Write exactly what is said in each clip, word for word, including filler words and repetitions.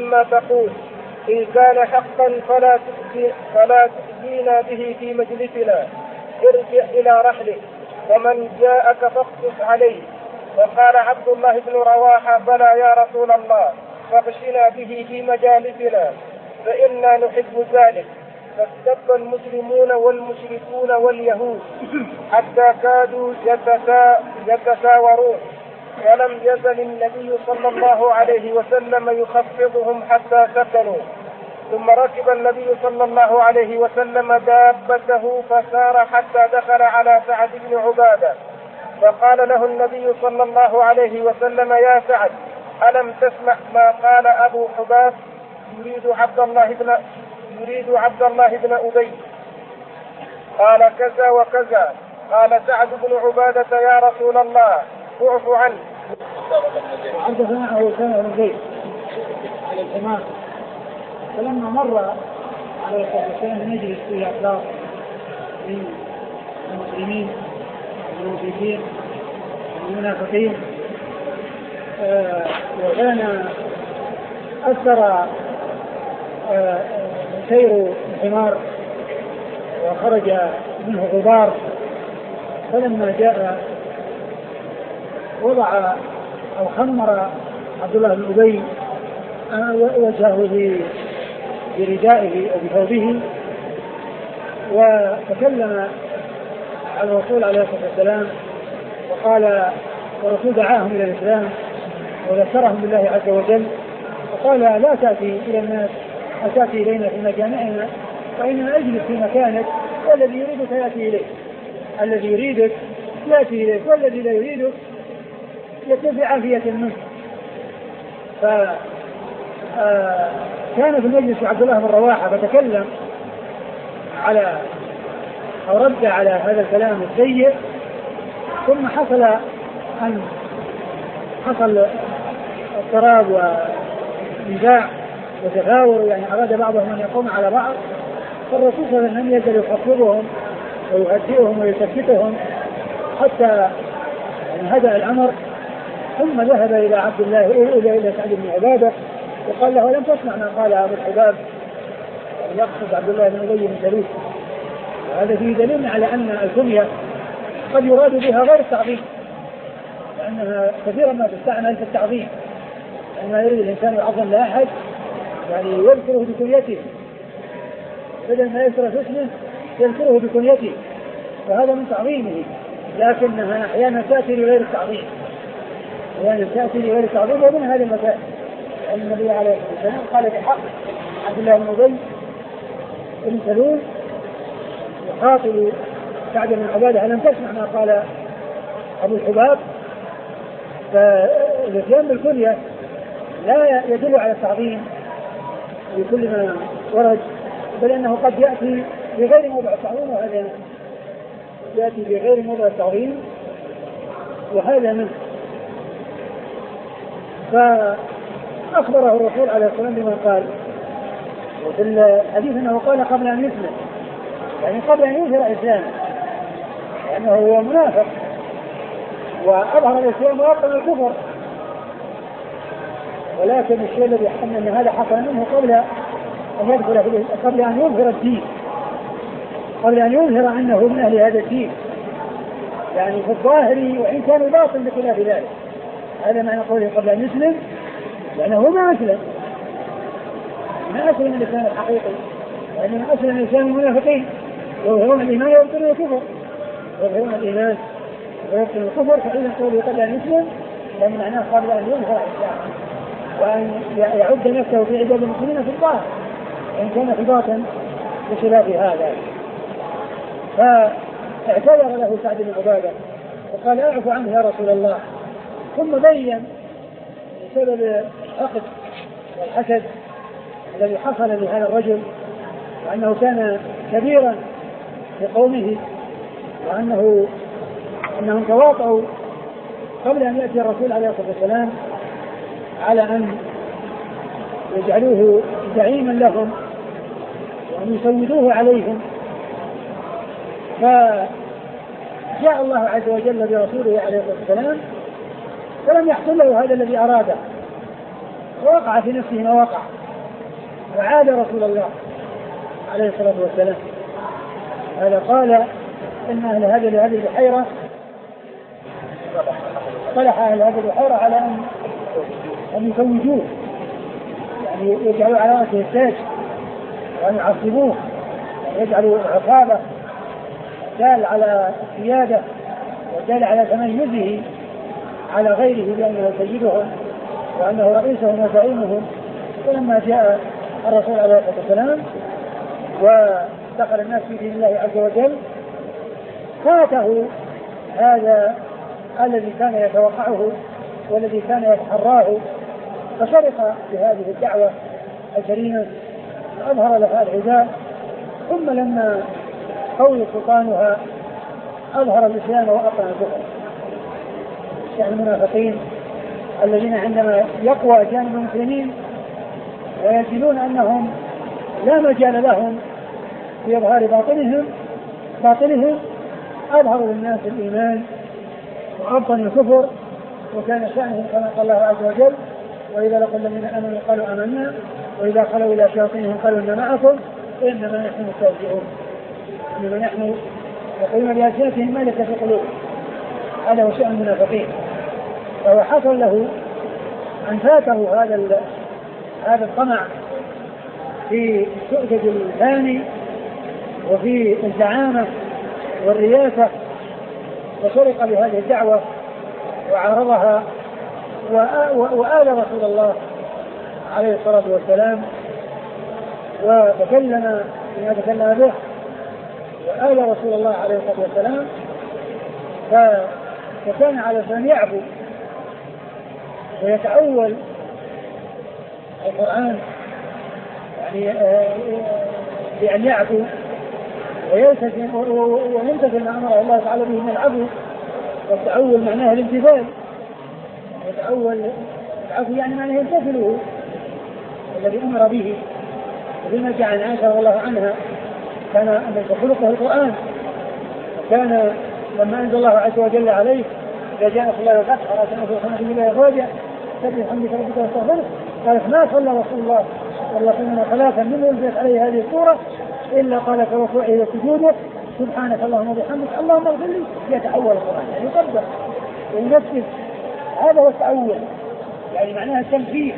عما تقول، إن كان حقا فلا تؤذي فلا تؤذينا به في مجلسنا، ارجع إلى رحلك، ومن جاءك فاقصص عليه. وقال عبد الله بن رواحة: بلى يا رسول الله، فاغشنا به في مجالسنا فإنا نحب ذلك. فاستب المسلمون والمشركون واليهود حتى كادوا يتساورون، ولم يزل النبي صلى الله عليه وسلم يخفضهم حتى سكنوا. ثم ركب النبي صلى الله عليه وسلم دابته فسار حتى دخل على سعد بن عبادة، فقال له النبي صلى الله عليه وسلم: يا سعد، ألم تسمع ما قال أبو حباب يريد عبد الله بن يريد عبد الله بن أبي؟ قال: كذا وكذا. قال سعد بن عبادة: يا رسول الله، اعف عنه. حدثنا أبو سلمة بن زيد على الحمار، فلما مر على الخصوصين نجلس في أطلاق من المسلمين والمشركين والمنافقين، آه وكان أثر آه سير الحمار وخرج منه غبار، فلما جاء وضع أو خمر عبد الله بن أبي وجهه بردائه أو بثوبه، وتكلم على الرسول عليه الصلاة والسلام وقال، والرسول دعاهم إلى الإسلام وذكرهم بالله عز وجل، وقال: لا تأتي إلى الناس، أتأتي إلينا في مجامعنا، وإنما أجلس في مكانك، والذي يريدك يأتي إليك، الذي يريدك يأتي إليك، والذي لا يريدك يتبع عافية منه. فكان في المجلس عبد الله بن رواحة فتكلم على أو رد على هذا الكلام السيء، ثم حصل أن حصل اضطراب ونزاع وتفاور، يعني أراد بعضهم أن يقوم على بعض، فالرسول صلى الله عليه وسلم يزال يخفضهم ويهدئهم ويسكتهم حتى يعني هدأ الأمر. ثم ذهب إلى عبد الله إلى إلى سعد بن عبادة وقال له: لم تسمع ما قال أبو الحباب؟ يقصد عبد الله بن أبي بن سلول. وهذا فيه دليل على أن الكنية قد يراد بها غير التعظيم، لأنها كثيرا ما تستعمل في التعظيم، لأنما يريد الإنسان يعظم لا أحد يعني يذكره بكنيته، بدل ما يذكر اسمه يذكره بكنيته، فهذا من تعظيمه، لكنها أحيانا تأتي لغير التعظيم، أحيانا تأتي لغير التعظيم. ومن هذه المسائل النبي عليه الصلاة والسلام قال بحق عبد الله بن أبي بن سلول يخاطب سعد بن عبادة: ألم تسمع ما قال أبو الحباب؟ فالاتيان بالكنية لا يدل على التعظيم بكل ما ورد، بل أنه قد يأتي بغير موضع التعظيم، وهذا يأتي بغير موضع التعظيم وهذا منه. فأخبره الرسول عليه الصلاة والسلام بما قال، وفي الحديث أنه قال قبل أن يسلم، يعني قبل أن يظهر إسلامه، لأنه هو منافق وأظهر الإسلام وأبطل الكفر، ولكن الشيء الذي يحكم أن هذا حصل منه قبل أن يدخل في قبل أن يظهر الدين، قبل أن يظهر أنه من أهل هذا الدين، يعني في الظاهر وإن كان باطن بخلاف ذلك. هذا معنى قوله قبل أن يسلم، لأنه ما أسلم ما أسلم الإسلام الحقيقي، وإنما أسلم الإسلام المنافقين يظهرون الإيمان ويبطلون الكفر، يظهرون الإيمان ويبطلون الكفر. فإذا قوله قبل أن يسلم لأن معناه قبل أن يظهر الإسلام وأن يعد نفسه في عداد المسلمين في الظاهر، وإن كان في الباطن بخلاف هذا. فاعتذر له سعد بن عبادة وقال: أعف عنه يا رسول الله. ثم بين سبب الحقد والحسد الذي حصل لهذا الرجل، وأنه كان كبيرا في قومه، وأنه أنهم تواطؤوا قبل أن يأتي الرسول عليه الصلاة والسلام على أن يجعلوه زعيما لهم وأن يسودوه عليهم. فجاء الله عز وجل برسوله عليه الصلاة والسلام فلم يحصل له هذا الذي أراده، ووقع في نفسه ما وقع، وعاد رسول الله عليه الصلاة والسلام. هذا قال إن أهل هذه هذه البحيرة صلح أهل هذه البحيرة على أن أن يزوجوه، يعني يجعلوا على رأسه التاج وأن يعصبوه، يجعلوا عقابة دال على السيادة ودال على تميزه على غيره بأنه سيدهم وأنه رئيسهم وزعيمهم. ولما جاء الرسول عليه الصلاة والسلام ودخل الناس في دين الله عز وجل فاته هذا الذي كان يتوقعه والذي كان يتحراه، فشرق بهذه الدعوة الكريمة وأظهر لها العداء. ثم لما قوي سلطانها أظهر الإسلام وأبطن الكفر. يعني المنافقين الذين عندما يقوى جانب المسلمين ويجدون أنهم لا مجال لهم في إظهار باطنهم باطنهم أظهروا للناس الإيمان وأبطن الكفر. وكان شأنهم كما قال الله عز وجل: وإذا لقوا الذين آمنوا قالوا آمنا وإذا خلوا إلى شياطينهم قالوا إنا معكم إنما نحن مستهزئون. إنما نحن يقولون بألسنتهم ما ليس في قلوبهم. هذا هو شأن المنافقين. فهو حصل له أن فاته هذا هذا الطمع في السؤدد الثاني وفي الزعامة والرياسة، وشرق بهذه الدعوة وعرضها وآل رسول الله عليه الصلاة والسلام وتكلم بما تكلم به وآل رسول الله عليه الصلاة والسلام. فكان على أن يعفو ويتأول القرآن، يعني بأن يعفو ويلتزم ويمتثل ما أمر الله تعالى به من العفو. والتأول معناه الامتثال، يتأول العفو يعني معناه يمتثله الذي أمر به. وفيما جاء عن عائشة رضي الله عنها كان أن خلقه القرآن، وكان لما أنزل الله عز وجل عليه إذا جاء نصر الله والفتح ورأت الناس يدخلون في الله أفواجا سبح بحمدك ربك واستغفره، قالت: ما صلى رسول الله صلى الله عليه وسلم ثلاثا من أنزلت عليه هذه السورة إلا قال كركوعه وسجوده سبحانك اللهم وبحمدك اللهم اغفر لي. يتأول القرآن يعني يطبق وينفذ. هذا هو التأول، يعني معناها التنفيذ.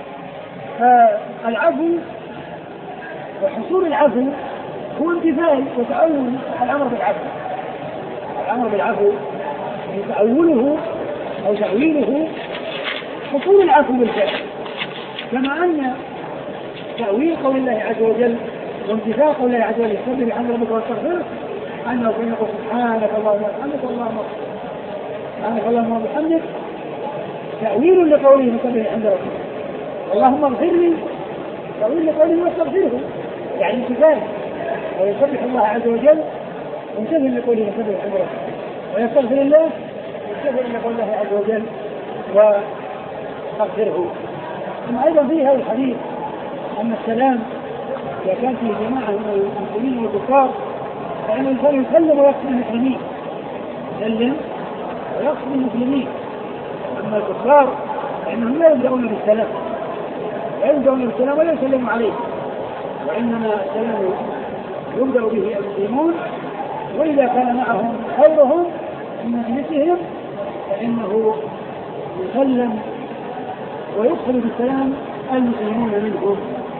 فالعفو وحصول العفو هو امتثال وتأول الأمر بالعفو. الأمر بالعفو تأوله أو تأويله حصول العفو بالفعل، كما أن تأويل قول الله عز وجل وامتثال قول الله عز وجل سبح بحمد ربك واستغفره أنه يقول سبحانك اللهم وبحمدك اللهم سبحانك اللهم وبحمدك تأويل لقوله سبح بحمد ربك اللهم اغفر لي، تأويل لقوله واستغفره يعني امتثال ويسبح الله عز وجل ويمتثل لقوله سبح بحمد ربك ويستغفر الله يمتثل لقول الله عز وجل واستغفره. ثم أيضا فيه هذا الحديث أن السلام إذا كان في جماعة من المسلمين والكفار فإن الإنسان يسلم ويقصد المسلمين، يسلم ويقصد المسلمين. أما الكفار فإنهم لا يبدأون بالسلام لا يبدأون بالسلام ولا يسلموا عليه، وإنما السلام يبدأ به المسلمون، وإذا كان معهم خيرهم من مجلسهم فإنه يسلم ويدخل بالسلام المسلمون منهم.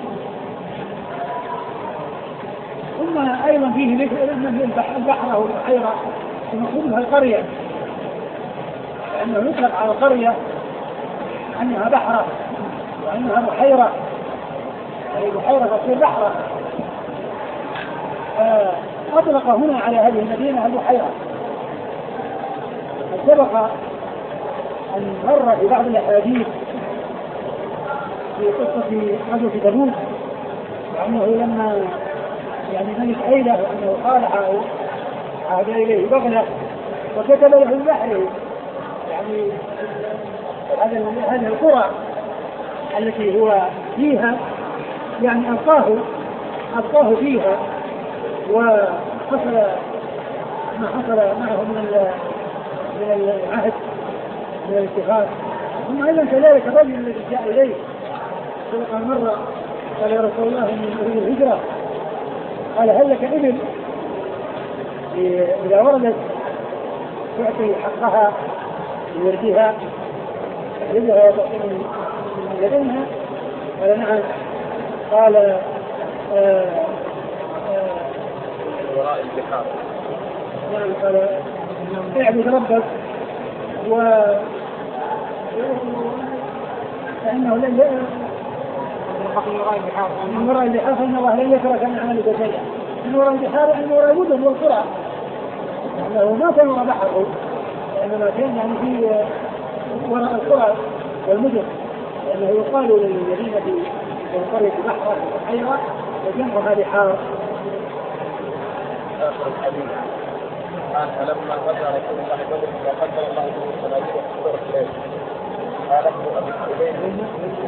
ثم أيضا فيه البحر أو البحيرة المقصودها القرية، لأنه يطلق على القرية أنها بحرة وأنها بحيرة، أي بحيرة تصير بحرة. أطلق هنا على هذه المدينة البحيرة. سبق أن مر في بعض الأحاديث في قصة غزوة تبوك وأنه لما يعني ملك عيلة وأنه خالع عاد إليه بغلة وكتب له البحر، يعني هذه القرى التي هو فيها يعني ألقاه ألقاه فيها وحصل ما حصل معه من من العهد من الاتفاق. ثم أيضا كذلك الرجل الذي جاء إليه قال مرة قال يا رسول الله إني أريد الهجرة، قال هل لك إبل إذا وردت تعطي حقها لوردها يدها وتعطي من لدنها؟ قال نعم. قال آه آه وراء البحار. نعم. قال اعبد ربك و فإنه لن من وراء البحار من وراء البحار فإن الله لن يترك من عملك شيئا. من وراء البحار يعني من وراء المدن والقرى، لأنه ما كان وراء بحره، وإنما كان يعني في وراء القرى والمدن، لأنه يقال للمدينة في قرية بحر بحيرة وجنبها بحار. آخر الحديث قال فلما غزا رسول الله بدر فقدر الله به الصناديق وحضرت إليه. قال ابن أبي حبيب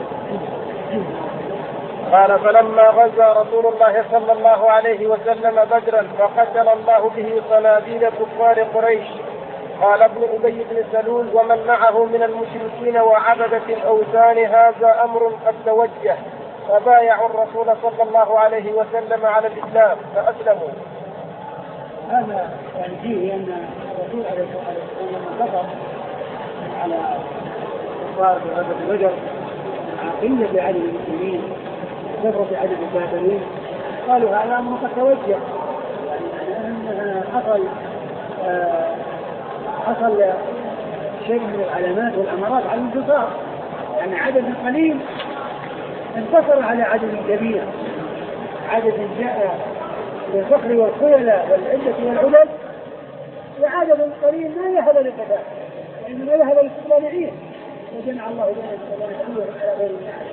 قال فلما غزا رسول الله صلى الله عليه وسلم بدرا فقتل الله به صناديد كفار قريش. قال ابن أبي بن سلول ومن معه من المشركين وعبدة الأوثان هذا أمر قد توجه، فبايعوا الرسول صلى الله عليه وسلم على الإسلام فأسلموا. هذا يعني فيه أن الرسول عليه الصلاة والسلام لما كفر على كفار بغزوة بدر مع قلة عدد المسلمين كثرة عدد الكافرين قالوا هذا أمر قد توجه، يعني أن حصل آه حصل شيء من العلامات والأمارات على الانتصار، يعني عدد قليل انتصر على عدد كبير، عدد جاء بالفخر والخيلة والعدة والعدد، وعدد قليل ما يهب للقتال وإنما يهب للاستقلال عين وجمع الله بين الاستقلال على غير الناس.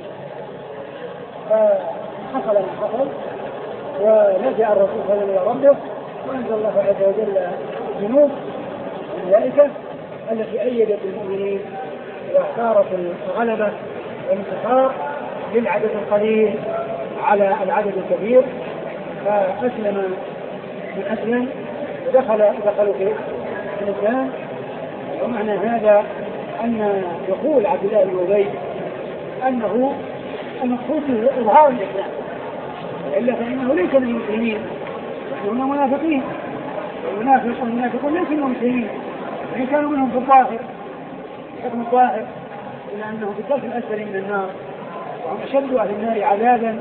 فحصل ما حصل ولجأ الرسول صلى الله عليه وسلم إلى ربه وأنزل الله عز وجل جنود الملائكة التي أيدت المؤمنين واختارت الغلبة والانتصار للعدد القليل على العدد الكبير، فأسلم من أسلم ودخل دخلوا في الإسلام. ومعنى هذا أن دخول عبد الله بن أبي أنه المقصود إظهار الإسلام، إلا فإنه ليس من المسلمين، هم منافقين، والمنافق والمنافقون ليسوا من المسلمين، وإن كانوا منهم في الظاهر حكم الظاهر، إلا أنهم في الدرك الأسفل من النار وهم أشد أهل النار عذابا.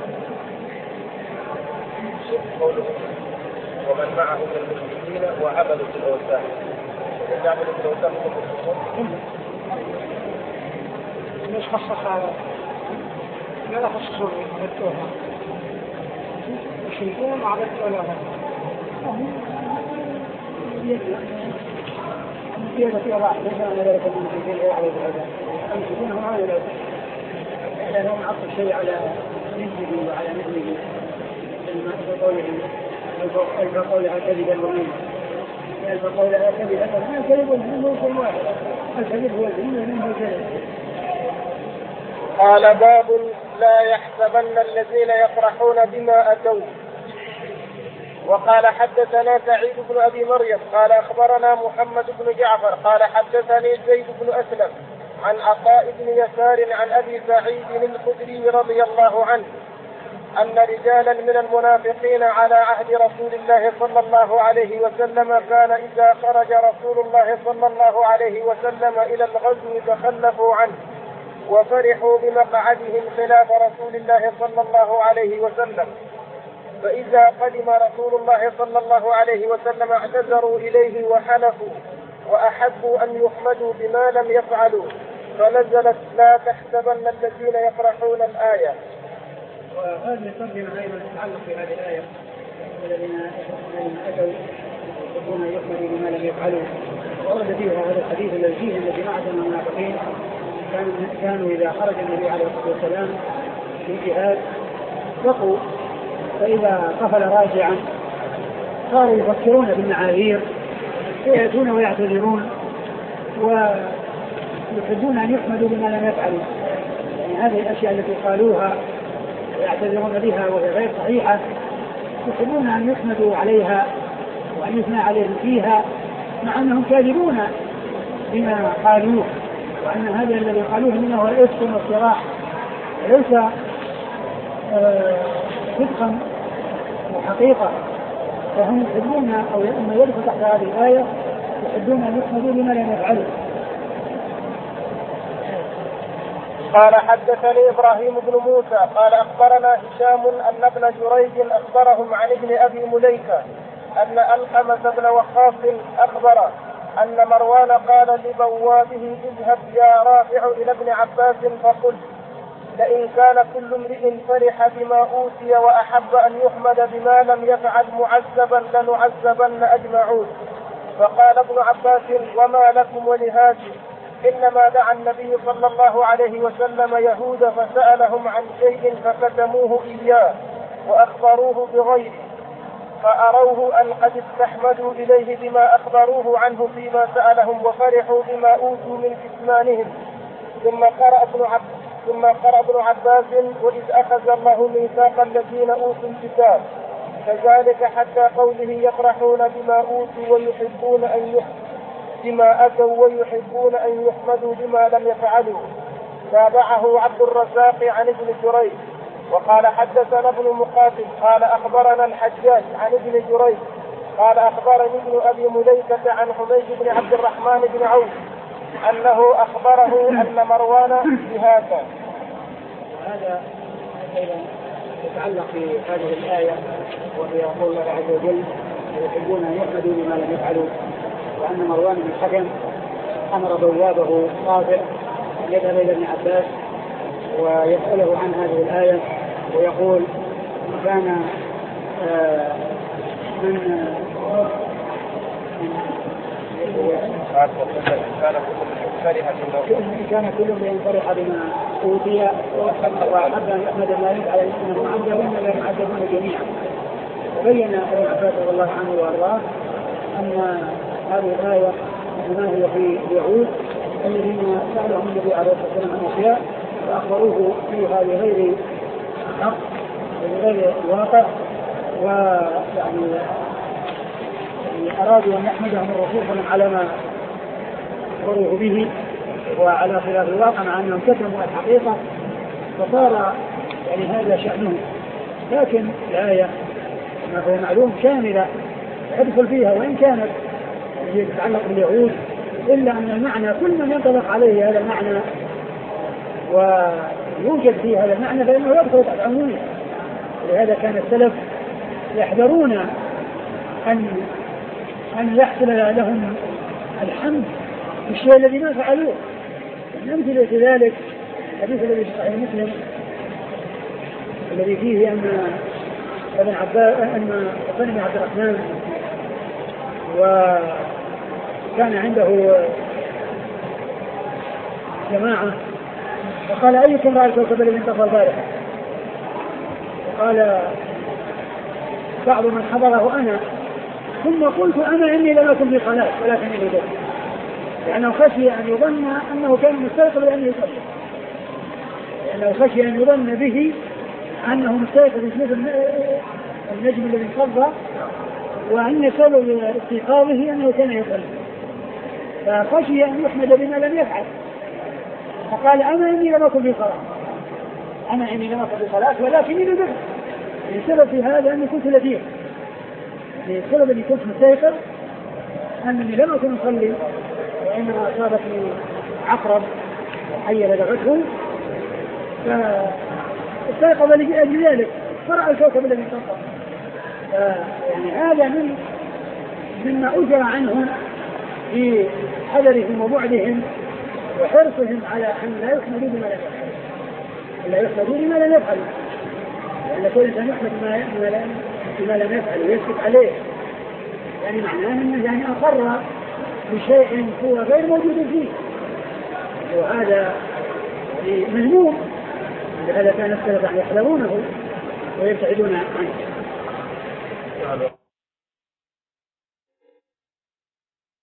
ومن معه من المشركين وعبدة الأوثان. عبدة الأوثان هم المشركون. ليش خصص هذا؟ لا خصصوا بالتوهم. المشركون وعبدة الأوثان. يجب في الله ليس أن ذلك المشركين وعبدة الأوثان. المشركون هم عبدة الأوثان. لأنهم عطوا الشيء على نسبه وعلى نسبه. ألف قولها كذبا ومين ألف قولها كذبا ما كذب منه شيء واحد، الكذب هو الذين منه كذب. قال باب لا يحسبن الذين يفرحون بما أتوا. وقال حدثنا سعيد بن أبي مريم قال أخبرنا محمد بن جعفر قال حدثني زيد بن أسلم عن عطاء بن يسار عن أبي سعيد الخدري رضي الله عنه أن رجالا من المنافقين على عهد رسول الله صلى الله عليه وسلم كان إذا خرج رسول الله صلى الله عليه وسلم إلى الغزو تخلفوا عنه وفرحوا بمقعدهم خلاف رسول الله صلى الله عليه وسلم، فإذا قدم رسول الله صلى الله عليه وسلم اعتذروا إليه وحلفوا وأحبوا أن يحمدوا بما لم يفعلوا، فنزلت لا تحسبن الذين يفرحون الآية. وهذه الترجمة أيضا تتعلق بهذه الآية الذين أتوا يحبون يحمدوا بما لم يفعلوا، ورد فيها هذا الحديث الذي فيه الذي معه المنافقين كانوا إذا خرج النبي عليه الصلاة والسلام في الجهاد وقوا، فإذا قفل راجعا صاروا يفكرون بالمعاذير فيأتون ويعتذرون ويحبون أن يحمدوا بما لم يفعلوا، يعني هذه الأشياء التي قالوها ويعتذرون بها وهي غير صحيحة يحبون أن يحمدوا عليها وأن يثنى عليهم فيها، مع أنهم كاذبون بما قالوه، وأن هذا الذي قالوه منه هو الإفك والصراح وليس صدقا وحقيقة، فهم يحبون أو أن يدخل تحت هذه الآية يحبون أن يحمدوا بما لم يفعلوا. قال حدثني إبراهيم بن موسى قال أخبرنا هشام أن ابن جريج أخبرهم عن ابن أبي مليكة أن ألقمة بن وقاص أخبره أن مروان قال لبوابه اذهب يا رافع إلى ابن عباس فقل لئن كان كل امرئ فرح بما أوتي وأحب أن يحمد بما لم يفعل معذبا لنعذبن أجمعون. فقال ابن عباس وما لكم ولهذا؟ إنما دعا النبي صلى الله عليه وسلم يهود فسألهم عن شيء فكتموه إياه وأخبروه بغيره فأروه أن قد استحمدوا إليه بما أخبروه عنه فيما سألهم وفرحوا بما أوتوا من كتمانهم. ثم قرأ ابن عباس ثم قرأ ابن عباس وإذ أخذ الله ميثاق الذين أوتوا الكتاب كذلك حتى قوله يفرحون بما أوتوا ويحبون أن يحمدوا بما أتوا ويحبون أن يحمدوا بما لم يفعلوا. تابعه عبد الرزاق عن ابن جريج وقال حدثنا ابن مقاتل قال أخبرنا الحجاج عن ابن جريج قال أخبرني ابن أبي مليكة عن حميد بن عبد الرحمن بن عوف أنه أخبره أن مروان بهذا. هذا أيضا يتعلق بهذه الآية وهي قول الله عز وجل يحبون أن يحمدوا بما لم يفعلوا، وأن مروان بن الحكم أمر بوابه رافع أن يذهب إلى ابن عباس ويسأله عن هذه الآية ويقول كان آه من كان كل من فرح بما أوتي وأحب أن يحمد الله على أنه معذبون لا يعذبون جميعا. وبين ابن عباس رضي الله عنه وأرضاه أن هذه الآية إنما هي في اليهود الذين سألهم النبي عليه الصلاة والسلام عن أشياء فأخبروه فيها بغير حق وبغير واقع، ويعني أرادوا أن يحمدهم الرسول على ما أخبروه به وعلى خلاف الواقع مع أنهم كتموا الحقيقة، فصار يعني هذا شأنهم. لكن الآية ما هو معلوم شاملة يدخل فيها وإن كانت تتعلق باليهود، إلا أن المعنى كل من ينطبق عليه هذا المعنى ويوجد فيه هذا المعنى فإنه يدخل تحت عمومه. ولهذا كان السلف يحذرون أن أن يحصل لهم الحمد بالشيء الذي ما فعلوه. نمثل في ذلك الحديث الذي في صحيح مسلم الذي فيه أن ابن عباس أن بن عبد الرحمن وكان عنده جماعة وقال أيكم رأى الكوكب الذي انطفى البارحة؟ وقال بعض من حضره أنا، ثم قلت أنا إني لم أكن في صلاة ولكنني بدأت، لأنه خشي أن يظن أنه كان مستيقظ لأنه يصلي، لأنه خشي أن يظن به أنه مستيقظ مثل النجم الذي انقضى وأن سبب استيقاظه أنه كان يصلي، فخشي أن يحمد بما لم يفعل، فقال أنا إني لم أكن في صلاة أنا إني لم أكن في صلاة ولكنني بدأت. السبب في هذا أني كنت لذيذ، السبب أني كنت مستيقظ أنني لم أكن أصلي وإنما أصابتني عقرب حية دعته فاستيقظ لأجل ذلك فرأى الكوكب الذي انطفى. يعني هذا من مما أجرى عنهم في حذرهم وبعدهم وحرصهم على أن لا يحمدوا بما لم يفعلوا لا يحمدوا بما لم يفعلوا لأن كل إنسان يحمد بما لم يفعل ويسكت عليه، يعني معناه أنه يعني أقر بشيء هو غير موجود فيه، وهذا مذموم. لهذا كان السلف يحذرونه ويبتعدون عنه.